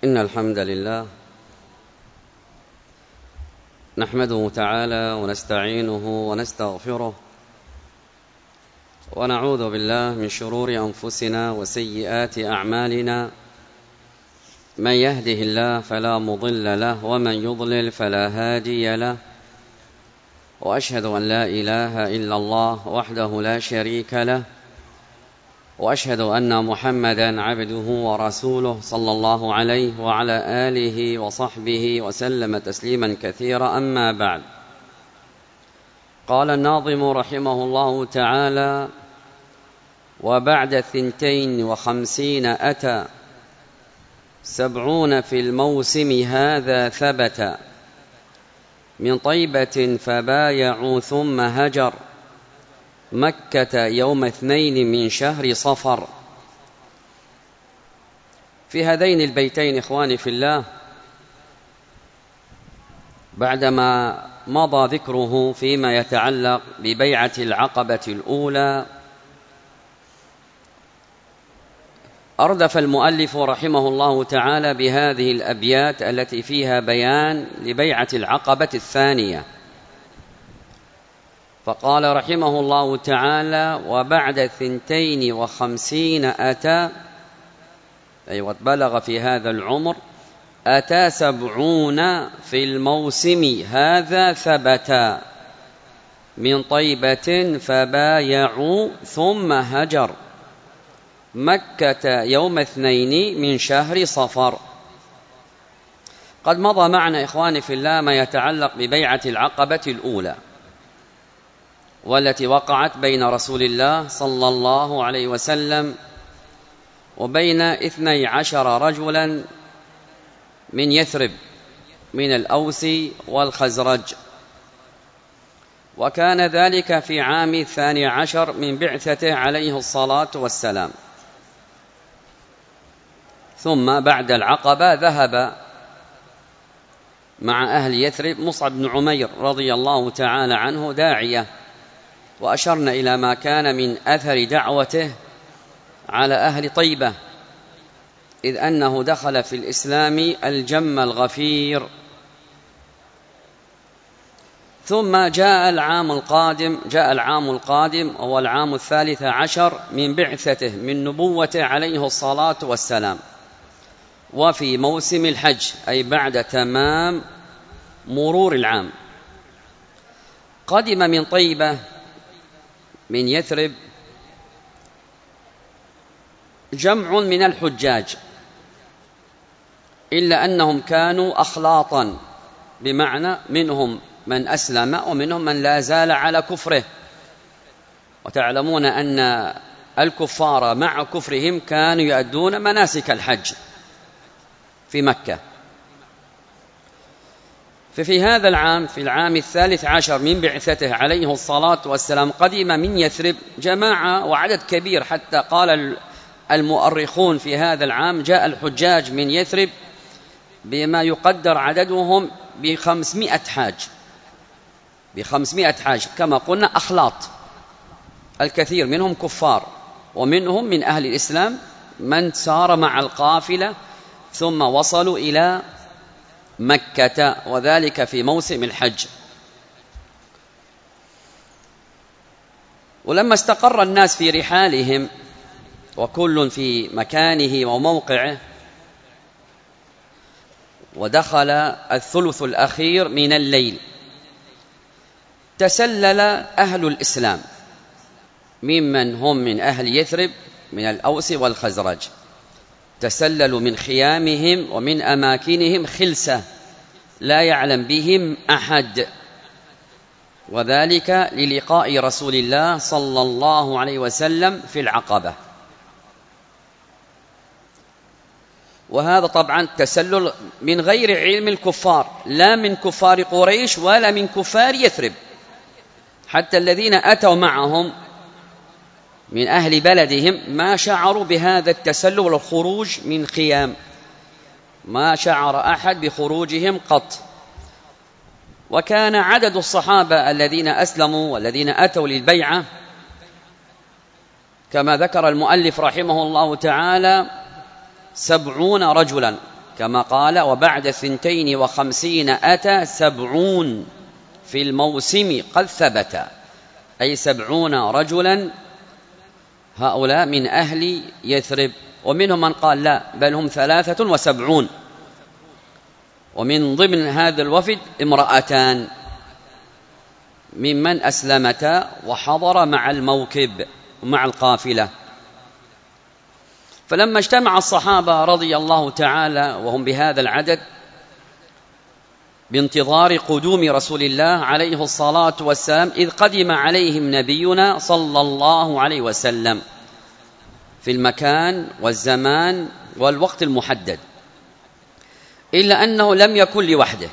إن الحمد لله نحمده تعالى ونستعينه ونستغفره ونعوذ بالله من شرور أنفسنا وسيئات أعمالنا. من يهده الله فلا مضل له ومن يضلل فلا هادي له، وأشهد أن لا إله إلا الله وحده لا شريك له، وأشهد أن محمدًا عبده ورسوله صلى الله عليه وعلى آله وصحبه وسلم تسليمًا كثيرا. أما بعد، قال الناظم رحمه الله تعالى: وبعد 52 أتى 70 في الموسم هذا ثبت، من طيبة فبايعوا ثم هجر، مكة يوم 2 من شهر صفر. في هذين البيتين إخواني في الله، بعدما مضى ذكره فيما يتعلق ببيعة العقبة الأولى، أردف المؤلف رحمه الله تعالى بهذه الأبيات التي فيها بيان لبيعة العقبة الثانية، فقال رحمه الله تعالى: وبعد 52 أتى، أي بلغ في هذا العمر، أتى 70 في الموسم هذا ثبتا، من طيبة فبايعوا ثم هجر، مكة يوم 2 من شهر صفر. قد مضى معنا إخواني في الله ما يتعلق ببيعة العقبة الأولى، والتي وقعت بين رسول الله صلى الله عليه وسلم وبين 12 رجلا من يثرب من الأوس والخزرج، وكان ذلك في عام 12 من بعثته عليه الصلاة والسلام. ثم بعد العقبة ذهب مع أهل يثرب مصعب بن عمير رضي الله تعالى عنه داعية، وأشرنا إلى ما كان من أثر دعوته على أهل طيبة، إذ أنه دخل في الإسلام الجم الغفير. ثم جاء العام القادم وهو العام 13 من بعثته من نبوته عليه الصلاة والسلام، وفي موسم الحج، أي بعد تمام مرور العام، قدم من طيبة من يثرب جمع من الحجاج، إلا أنهم كانوا أخلاطا، بمعنى منهم من أسلم ومنهم من لا زال على كفره. وتعلمون أن الكفار مع كفرهم كانوا يؤدون مناسك الحج في مكة. ففي هذا العام، في العام 13 من بعثته عليه الصلاة والسلام، قدم من يثرب جماعة وعدد كبير، حتى قال المؤرخون في هذا العام جاء الحجاج من يثرب بما يقدر عددهم ب500 حاج، ب500 حاج، كما قلنا أخلاط، الكثير منهم كفار ومنهم من أهل الإسلام من سار مع القافلة ثم وصلوا إلى مكة، وذلك في موسم الحج. ولما استقر الناس في رحالهم وكل في مكانه وموقعه، ودخل الثلث الأخير من الليل، تسلل أهل الإسلام ممن هم من أهل يثرب من الأوس والخزرج، تسللوا من خيامهم ومن أماكنهم خلسة لا يعلم بهم أحد، وذلك للقاء رسول الله صلى الله عليه وسلم في العقبة. وهذا طبعا تسلل من غير علم الكفار، لا من كفار قريش ولا من كفار يثرب، حتى الذين أتوا معهم من أهل بلدهم ما شعروا بهذا التسلل والخروج من خيام، ما شعر أحد بخروجهم قط. وكان عدد الصحابة الذين أسلموا والذين أتوا للبيعة كما ذكر المؤلف رحمه الله تعالى 70 رجلا، كما قال وبعد 52 أتى 70 في الموسم قد ثبت، أي 70 رجلا هؤلاء من أهل يثرب. ومنهم من قال لا، بل هم 73، ومن ضمن هذا الوفد امرأتان ممن أسلمتا وحضر مع الموكب ومع القافلة. فلما اجتمع الصحابة رضي الله تعالى وهم بهذا العدد بانتظار قدوم رسول الله عليه الصلاة والسلام، إذ قدم عليهم نبينا صلى الله عليه وسلم في المكان والزمان والوقت المحدد، إلا أنه لم يكن لوحده،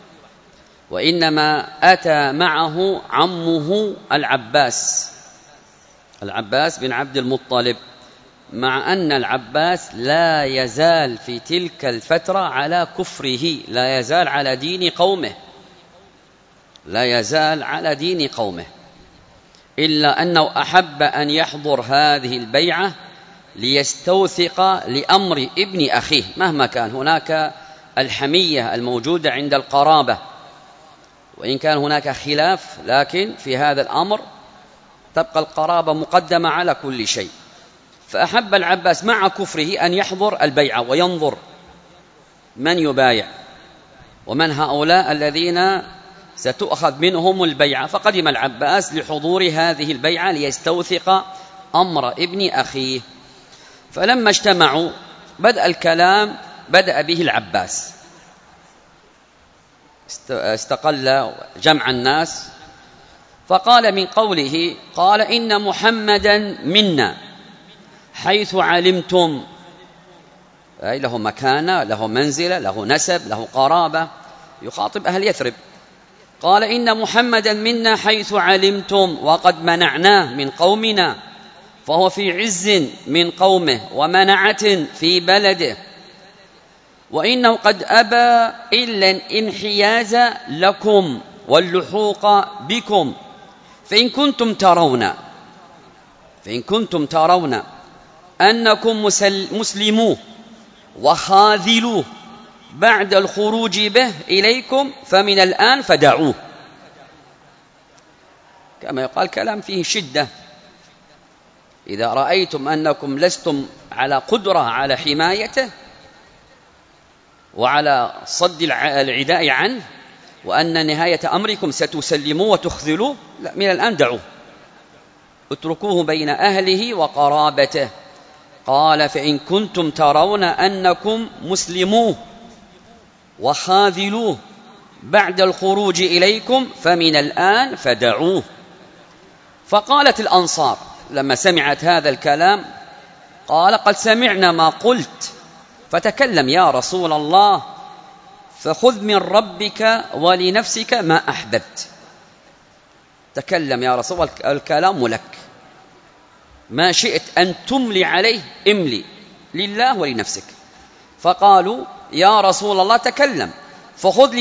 وإنما أتى معه عمه العباس بن عبد المطلب، مع أن العباس لا يزال في تلك الفترة على كفره، لا يزال على دين قومه، إلا أنه أحب أن يحضر هذه البيعة ليستوثق لأمر ابن أخيه، مهما كان هناك الحمية الموجودة عند القرابة، وإن كان هناك خلاف، لكن في هذا الأمر تبقى القرابة مقدمة على كل شيء. فأحب العباس مع كفره أن يحضر البيعة وينظر من يبايع ومن هؤلاء الذين ستؤخذ منهم البيعة. فقدم العباس لحضور هذه البيعة ليستوثق أمر ابن أخيه. فلما اجتمعوا بدأ الكلام، بدأ به العباس، استقل جمع الناس، فقال من قوله قال إن محمدا منا حيث علمتم، أي له مكانة، له منزلة، له نسب، له قرابة، يخاطب أهل يثرب. قال إن محمدا منا حيث علمتم وقد منعناه من قومنا، فهو في عز من قومه ومنعة في بلده، وإنه قد أبى إلا الانحياز لكم واللحوق بكم، فإن كنتم ترون أنكم مسلموه وخاذلوه بعد الخروج به إليكم فمن الآن فدعوه. كما يقال كلام فيه شدة. إذا رأيتم أنكم لستم على قدرة على حمايته وعلى صد العداء عنه، وأن نهاية أمركم ستسلموه وتخذلوه، لا، من الآن دعوه، اتركوه بين أهله وقرابته. قال فإن كنتم ترون أنكم مسلموه وخاذلوه بعد الخروج إليكم فمن الآن فدعوه. فقالت الأنصار لما سمعت هذا الكلام، قال قد سمعنا ما قلت، فتكلم يا رسول الله، فخذ من ربك ولنفسك ما أحببت. تكلم يا رسول الله، الكلام لك، ما شئت أن تملي عليه املي، لله ولنفسك. فقالوا يا رسول الله تكلم، فخذ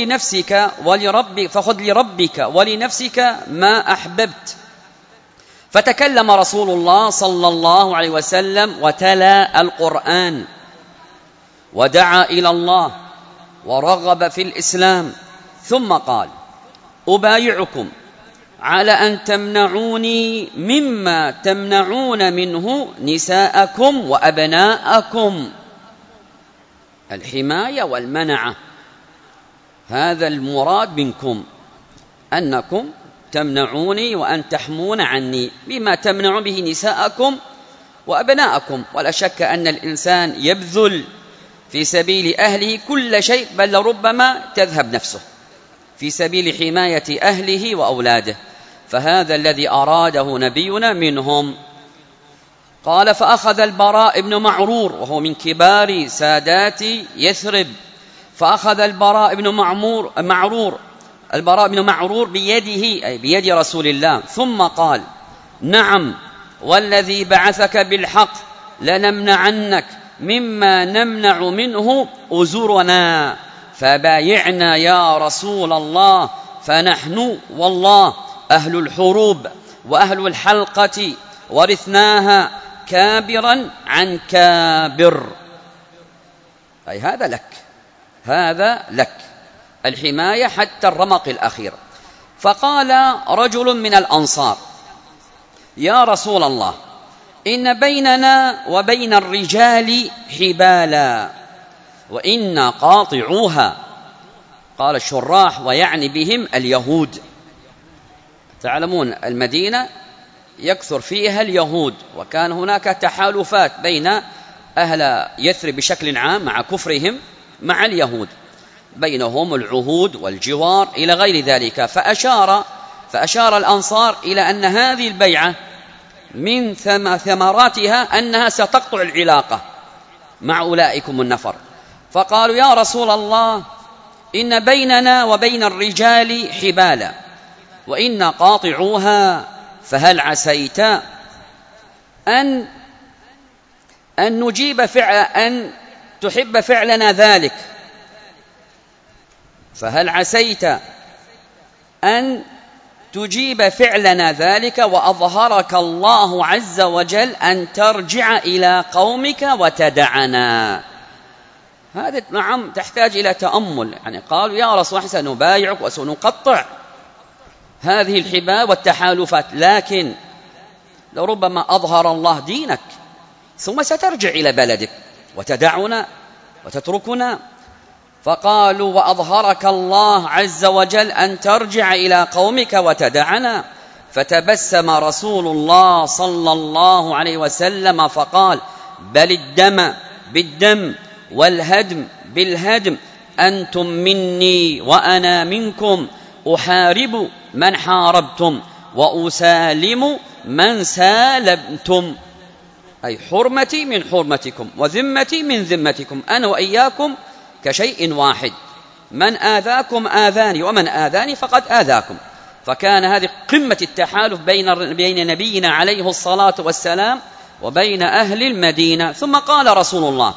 لربك ولنفسك ما أحببت. فتكلم رسول الله صلى الله عليه وسلم وتلا القرآن ودعا إلى الله ورغب في الإسلام، ثم قال أبايعكم على أن تمنعوني مما تمنعون منه نساءكم وأبناءكم. الحماية والمنعة، هذا المراد منكم، أنكم تمنعوني وأن تحمون عني بما تمنع به نساءكم وأبناءكم. ولا شك أن الإنسان يبذل في سبيل أهله كل شيء، بل لربما تذهب نفسه في سبيل حماية أهله وأولاده، فهذا الذي أراده نبينا منهم. قال فأخذ البراء بن معرور، وهو من كبار سادات يثرب، فأخذ البراء بن معرور بيده، أي بيد رسول الله، ثم قال نعم والذي بعثك بالحق لنمنعنك مما نمنع منه أزرنا، فبايعنا يا رسول الله، فنحن والله أهل الحروب وأهل الحلقة، ورثناها كابرا عن كابر. أي هذا لك، هذا لك الحماية حتى الرمق الأخير. فقال رجل من الأنصار: يا رسول الله، إن بيننا وبين الرجال حبالا وإن قاطعوها. قال الشراح: ويعني بهم اليهود. تعلمون المدينة يكثر فيها اليهود، وكان هناك تحالفات بين أهل يثرب بشكل عام مع كفرهم مع اليهود، بينهم العهود والجوار إلى غير ذلك. فأشار الأنصار إلى أن هذه البيعة من ثمراتها أنها ستقطع العلاقة مع أولئكم النفر. فقالوا: يا رسول الله، إن بيننا وبين الرجال حبالا وإن قاطعوها، فهل عسيت أن نجيب أن تحب فعلنا ذلك؟ فهل عسيت أن تجيب فعلنا ذلك وأظهرك الله عز وجل أن ترجع إلى قومك وتدعنا؟ هذا نعم تحتاج إلى تأمل. يعني قالوا: يا رسول الله، سنبايعك وسنقطع هذه الحبال والتحالفات، لكن لربما أظهر الله دينك ثم سترجع إلى بلدك وتدعنا وتتركنا. فقالوا: وأظهرك الله عز وجل أن ترجع إلى قومك وتدعنا. فتبسم رسول الله صلى الله عليه وسلم فقال: بل الدم بالدم والهدم بالهدم، أنتم مني وأنا منكم، أحارب من حاربتم وأسالم من سالمتم، أي حرمتي من حرمتكم وذمتي من ذمتكم، أنا وإياكم كشيء واحد، من آذاكم آذاني ومن آذاني فقد آذاكم. فكان هذه قمة التحالف بين نبينا عليه الصلاة والسلام وبين أهل المدينة. ثم قال رسول الله: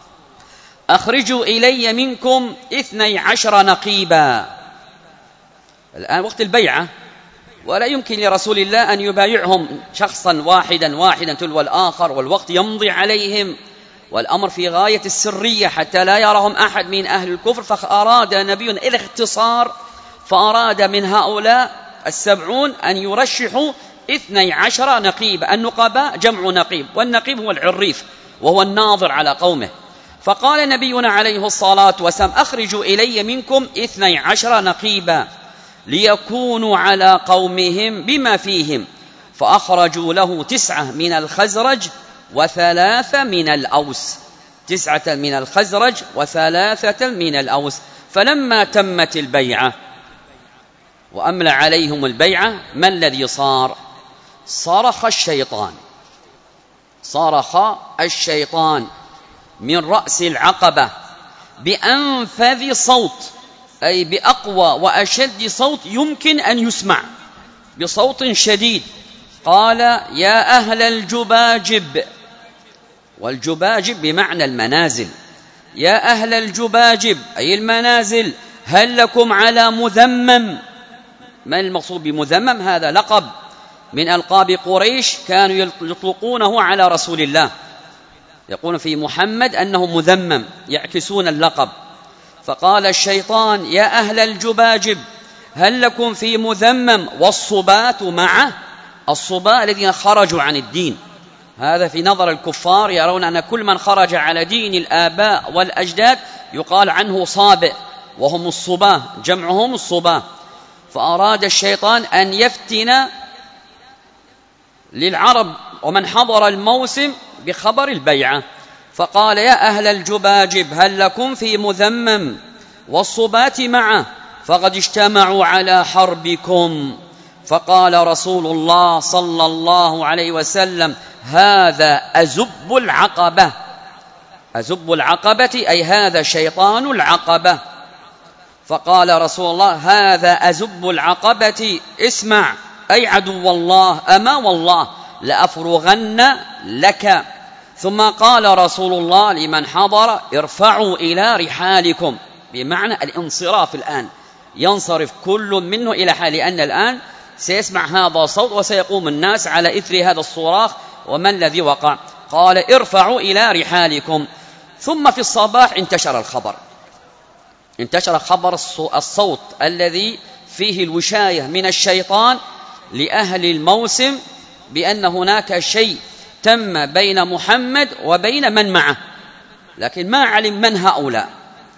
أخرجوا إلي منكم 12 نقيبا. الآن وقت البيعة، ولا يمكن لرسول الله أن يبايعهم شخصا واحدا تلو الآخر، والوقت يمضي عليهم، والأمر في غاية السرية حتى لا يراهم أحد من أهل الكفر. فأراد نبينا الاختصار، فأراد من هؤلاء 70 أن يرشحوا 12 نقيبا. النقباء جمع نقيب، والنقيب هو العريف وهو الناظر على قومه. فقال نبينا عليه الصلاة والسلام: أخرجوا إلي منكم 12 نقيبا ليكونوا على قومهم بما فيهم. فأخرجوا له 9 من الخزرج و3 من الأوس، 9 من الخزرج و3 من الأوس. فلما تمت البيعة وأملى عليهم البيعة، ما الذي صار؟ صرخ الشيطان من رأس العقبة بأنفذ صوت، أي بأقوى وأشد صوت يمكن أن يسمع، بصوت شديد. قال: يا أهل الجباجب، والجباجب بمعنى المنازل، يا أهل الجباجب أي المنازل، هل لكم على مذمم؟ ما المقصود بمذمم؟ هذا لقب من ألقاب قريش كانوا يطلقونه على رسول الله، يقولون في محمد أنه مذمم، يعكسون اللقب. فقال الشيطان: يا أهل الجباجب، هل لكم في مذمم؟ والصبات معه، الصباء الذين خرجوا عن الدين. هذا في نظر الكفار، يرون أن كل من خرج على دين الآباء والأجداد يقال عنه صابئ، وهم الصباة، جمعهم الصباة. فأراد الشيطان أن يفتن للعرب ومن حضر الموسم بخبر البيعة. فقال: يا أهل الجباجب، هل لكم في مذمم والصبات معه، فقد اجتمعوا على حربكم. فقال رسول الله صلى الله عليه وسلم: هذا أزب العقبة. أزب العقبة أي هذا شيطان العقبة. فقال رسول الله: هذا أزب العقبة، اسمع أي عدو الله، أما والله لأفرغن لك. ثم قال رسول الله لمن حضر: ارفعوا إلى رحالكم، بمعنى الانصراف. الآن ينصرف كل منه إلى حال، لأن الآن سيسمع هذا الصوت وسيقوم الناس على إثر هذا الصراخ. وما الذي وقع؟ قال: ارفعوا إلى رحالكم. ثم في الصباح انتشر الخبر، انتشر خبر الصوت الذي فيه الوشاية من الشيطان لأهل الموسم بأن هناك شيء تم بين محمد وبين من معه، لكن ما علم من هؤلاء.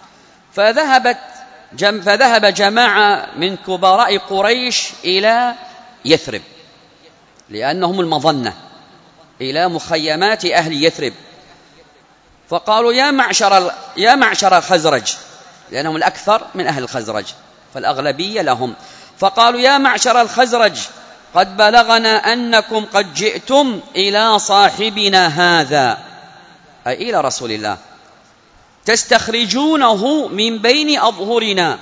فذهب جماعة من كبراء قريش إلى يثرب، لأنهم المظنة، إلى مخيمات أهل يثرب، فقالوا يا معشر الخزرج، لأنهم الأكثر من أهل الخزرج فالأغلبية لهم، فقالوا يا معشر الخزرج قد بلغنا أنكم قد جئتم إلى صاحبنا هذا، أي إلى رسول الله، تستخرجونه من بين أظهرنا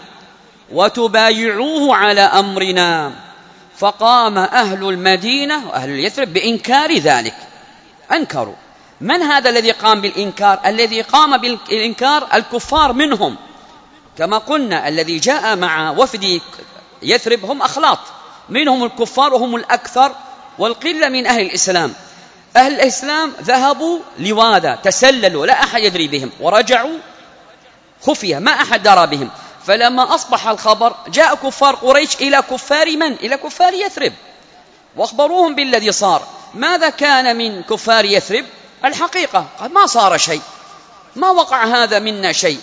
وتبايعوه على أمرنا. فقام أهل المدينة وأهل يثرب بإنكار ذلك، أنكروا. من هذا الذي قام بالإنكار؟ الذي قام بالإنكار الكفار منهم، كما قلنا الذي جاء مع وفد يثرب هم أخلاط، منهم الكفار وهم الأكثر، والقلة من أهل الإسلام. أهل الإسلام ذهبوا لواذا، تسللوا، لا أحد يدري بهم، ورجعوا خفية، ما أحد درى بهم. فلما أصبح الخبر جاء كفار قريش إلى كفار من؟ إلى كفار يثرب، واخبروهم بالذي صار. ماذا كان من كفار يثرب؟ الحقيقة قال ما صار شيء، ما وقع هذا منا شيء.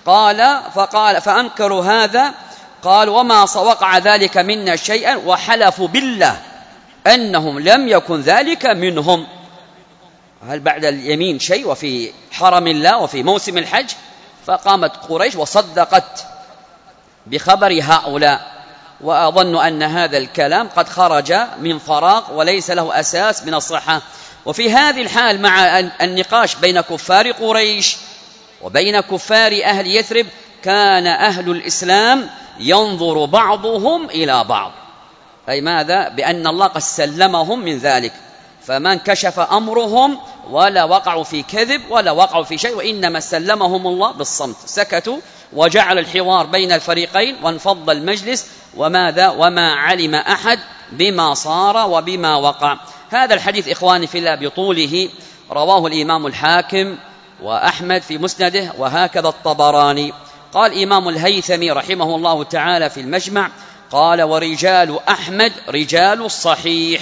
فأنكروا هذا، قال وما وقع ذلك منا شيئا، وحلفوا بالله أنهم لم يكن ذلك منهم. هل بعد اليمين شيء وفي حرم الله وفي موسم الحج؟ فقامت قريش وصدقت بخبر هؤلاء، وأظن أن هذا الكلام قد خرج من فراغ وليس له أساس من الصحة. وفي هذه الحال مع النقاش بين كفار قريش وبين كفار أهل يثرب، كان أهل الإسلام ينظر بعضهم إلى بعض، أي ماذا؟ بأن الله قد سلمهم من ذلك، فما انكشف أمرهم ولا وقعوا في كذب ولا وقعوا في شيء، وإنما سلمهم الله بالصمت، سكتوا وجعل الحوار بين الفريقين وانفض المجلس، وما علم أحد بما صار وبما وقع. هذا الحديث إخواني في الله بطوله رواه الإمام الحاكم وأحمد في مسنده، وهكذا الطبراني. قال إمام الهيثمي رحمه الله تعالى في المجمع، قال ورجال أحمد رجال الصحيح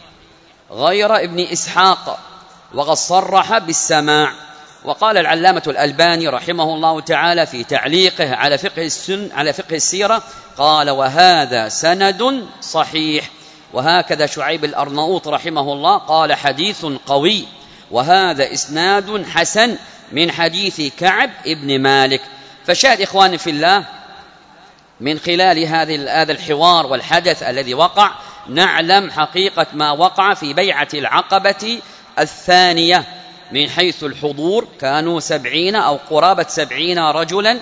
غير ابن إسحاق، وقد صرح بالسماع. وقال العلامة الألباني رحمه الله تعالى في تعليقه على فقه السيرة، قال وهذا سند صحيح. وهكذا شعيب الأرناؤوط رحمه الله قال حديث قوي، وهذا إسناد حسن من حديث كعب ابن مالك. فشاهد إخواني في الله، من خلال هذا الحوار والحدث الذي وقع نعلم حقيقة ما وقع في بيعة العقبة الثانية من حيث الحضور، كانوا 70 أو قرابة 70 رجلا،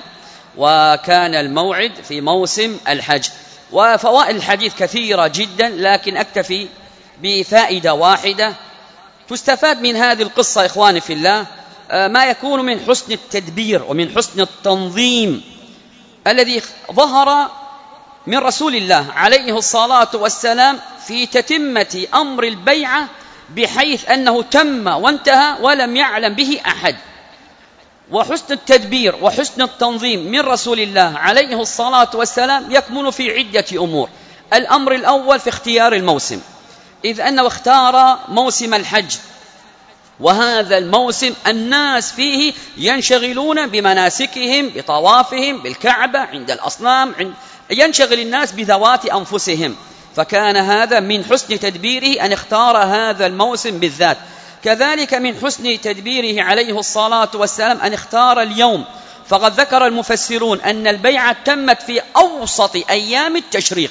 وكان الموعد في موسم الحج. وفوائد الحديث كثيرة جدا، لكن أكتفي بفائدة واحدة تستفاد من هذه القصة إخواني في الله، ما يكون من حسن التدبير ومن حسن التنظيم الذي ظهر من رسول الله عليه الصلاة والسلام في تتمة أمر البيعة، بحيث أنه تم وانتهى ولم يعلم به أحد. وحسن التدبير وحسن التنظيم من رسول الله عليه الصلاة والسلام يكمن في عدة أمور. الأمر الأول في اختيار الموسم، إذ أنه اختار موسم الحج، وهذا الموسم الناس فيه ينشغلون بمناسكهم، بطوافهم بالكعبة، عند الأصنام، ينشغل الناس بذوات أنفسهم، فكان هذا من حسن تدبيره أن اختار هذا الموسم بالذات. كذلك من حسن تدبيره عليه الصلاة والسلام أن اختار اليوم، فقد ذكر المفسرون أن البيعة تمت في أوسط أيام التشريق،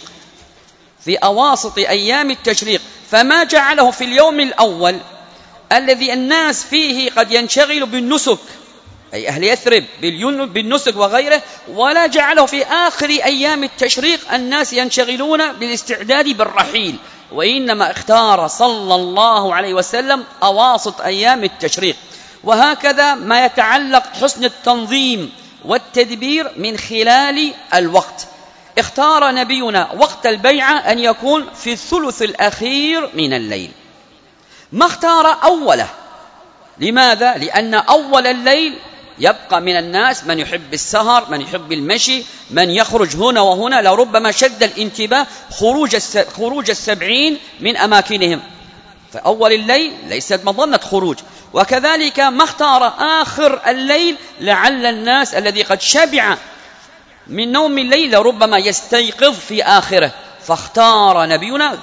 في أواسط أيام التشريق، فما جعله في اليوم الأول الذي الناس فيه قد ينشغل بالنسك، أي أهل يثرب بالنسك وغيره، ولا جعله في آخر أيام التشريق الناس ينشغلون بالاستعداد بالرحيل، وإنما اختار صلى الله عليه وسلم أواسط أيام التشريق. وهكذا ما يتعلق حسن التنظيم والتدبير من خلال الوقت، اختار نبينا وقت البيعة أن يكون في الثلث الأخير من الليل، ما اختار أوله. لماذا؟ لأن أول الليل يبقى من الناس من يحب السهر، من يحب المشي، من يخرج هنا وهنا، لربما شد الانتباه خروج 70 من أماكنهم فأول الليل ليست مظنة خروج. وكذلك ما اختار آخر الليل لعل الناس الذي قد شبع من نوم الليل لربما يستيقظ في آخره، فاختار نبينا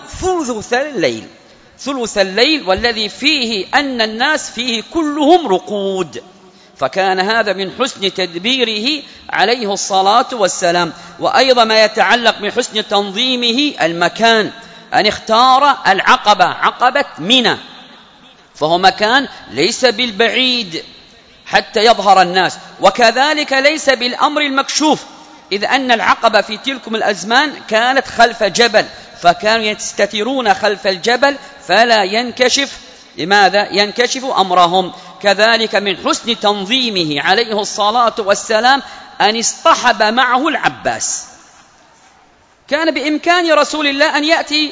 ثلث الليل والذي فيه أن الناس فيه كلهم رقود، فكان هذا من حسن تدبيره عليه الصلاة والسلام. وأيضا ما يتعلق بحسن تنظيمه المكان، أن اختار العقبة، عقبة منى، فهو مكان ليس بالبعيد حتى يظهر الناس، وكذلك ليس بالأمر المكشوف، إذ أن العقبة في تلكم الأزمان كانت خلف جبل، فكانوا يستترون خلف الجبل فلا ينكشف، لماذا ينكشف أمرهم. كذلك من حسن تنظيمه عليه الصلاة والسلام أن اصطحب معه العباس. كان بإمكان رسول الله أن يأتي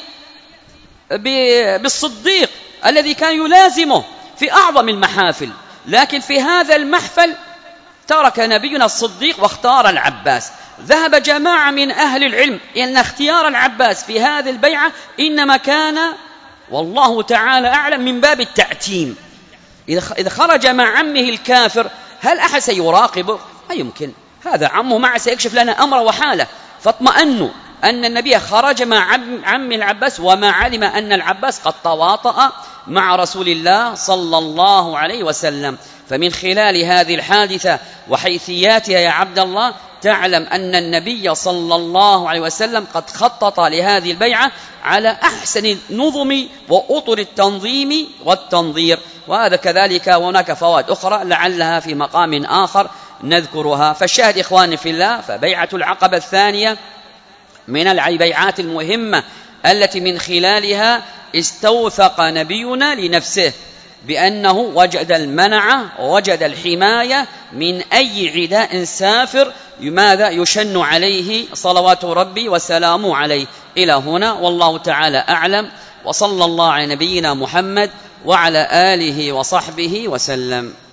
بالصديق الذي كان يلازمه في أعظم المحافل، لكن في هذا المحفل ترك نبينا الصديق واختار العباس. ذهب جماعة من أهل العلم أن اختيار العباس في هذه البيعة إنما كان والله تعالى أعلم من باب التعتيم. إذا خرج مع عمه الكافر هل أحد سيراقبه؟ ما يمكن، هذا عمه معه سيكشف لنا أمره وحاله، فاطمأنوا أن النبي خرج مع عم العباس، وما علم أن العباس قد تواطأ مع رسول الله صلى الله عليه وسلم. فمن خلال هذه الحادثة وحيثياتها يا عبد الله تعلم أن النبي صلى الله عليه وسلم قد خطط لهذه البيعة على أحسن النظم وأطر التنظيم والتنظير. وهذا كذلك، وهناك فوائد أخرى لعلها في مقام آخر نذكرها. فالشاهد إخواني في الله، فبيعة العقبة الثانية من البيعات المهمة التي من خلالها استوثق نبينا لنفسه بأنه وجد المنعة ووجد الحماية من أي عداء سافر لماذا يشن عليه صلوات ربي وسلامه عليه. إلى هنا والله تعالى أعلم، وصلى الله على نبينا محمد وعلى آله وصحبه وسلم.